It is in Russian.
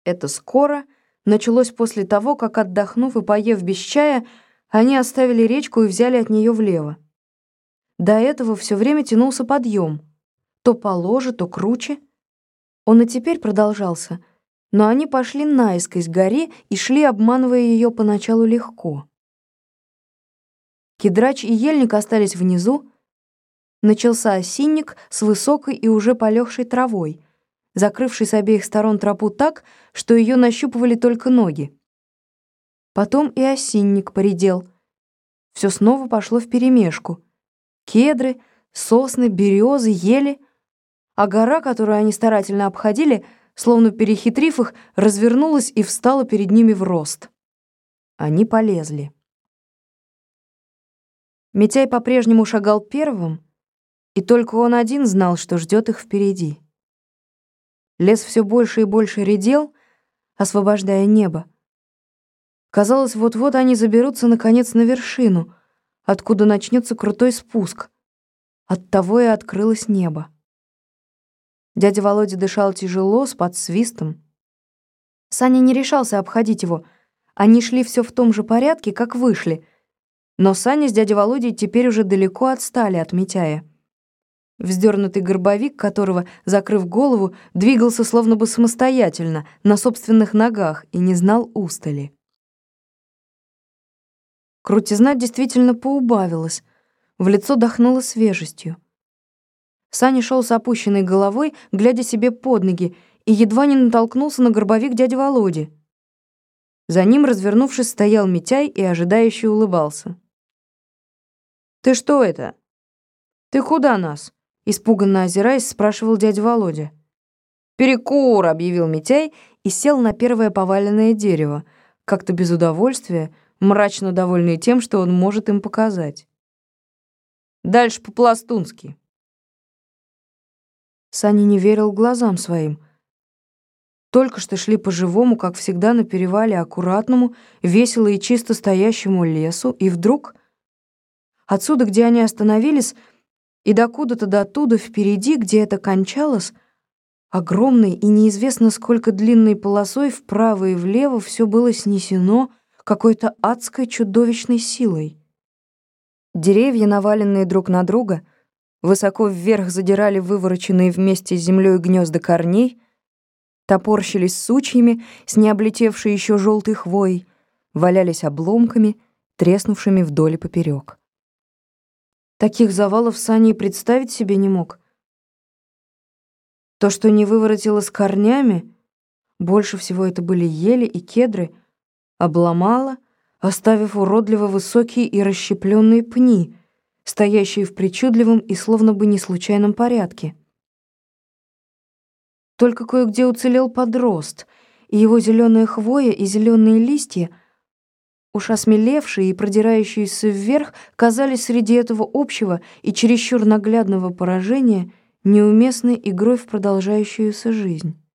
это скоро началось после того, как, отдохнув и поев без чая, они оставили речку и взяли от нее влево. До этого все время тянулся подъем, то положе, то круче. Он и теперь продолжался, но они пошли наискось к горе и шли, обманывая ее поначалу легко. Кедрач и ельник остались внизу. Начался осинник с высокой и уже полегшей травой, закрывшей с обеих сторон тропу так, что ее нащупывали только ноги. Потом и осинник поредел. Все снова пошло вперемешку. Кедры, сосны, березы, ели, а гора, которую они старательно обходили, словно перехитрив их, развернулась и встала перед ними в рост. Они полезли. Митяй по-прежнему шагал первым, и только он один знал, что ждет их впереди. Лес все больше и больше редел, освобождая небо. Казалось, вот-вот они заберутся наконец на вершину, откуда начнется крутой спуск. Оттого и открылось небо. Дядя Володя дышал тяжело, с подсвистом. Саня не решался обходить его. Они шли все в том же порядке, как вышли. Но Саня с дядей Володей теперь уже далеко отстали от Митяя. Вздернутый горбовик, которого, закрыв голову, двигался словно бы самостоятельно, на собственных ногах, и не знал устали. Крутизна действительно поубавилась, в лицо дохнуло свежестью. Саня шел с опущенной головой, глядя себе под ноги, и едва не натолкнулся на горбовик дяди Володи. За ним, развернувшись, стоял Митяй и ожидающе улыбался. «Ты что это? Ты куда нас?» Испуганно озираясь, спрашивал дядя Володя. «Перекур!» — объявил Митяй и сел на первое поваленное дерево, как-то без удовольствия, мрачно довольный тем, что он может им показать. «Дальше по-пластунски». Саня не верил глазам своим. Только что шли по живому, как всегда, на перевале аккуратному, весело и чисто стоящему лесу, и вдруг отсюда, где они остановились, и докуда-то до оттуда впереди, где это кончалось, огромной и неизвестно сколько длинной полосой вправо и влево все было снесено какой-то адской чудовищной силой. Деревья, наваленные друг на друга, высоко вверх задирали вывороченные вместе с землей гнезда корней, топорщились сучьями с необлетевшей еще желтой хвоей, валялись обломками, треснувшими вдоль и поперек. Таких завалов Саня и представить себе не мог. То, что не выворотило с корнями, больше всего это были ели и кедры, обломало, оставив уродливо высокие и расщепленные пни, стоящие в причудливом и словно бы не случайном порядке. Только кое-где уцелел подрост, и его зеленая хвоя и зеленые листья, уж осмелевшие и продирающиеся вверх, казались среди этого общего и чересчур наглядного поражения неуместной игрой в продолжающуюся жизнь.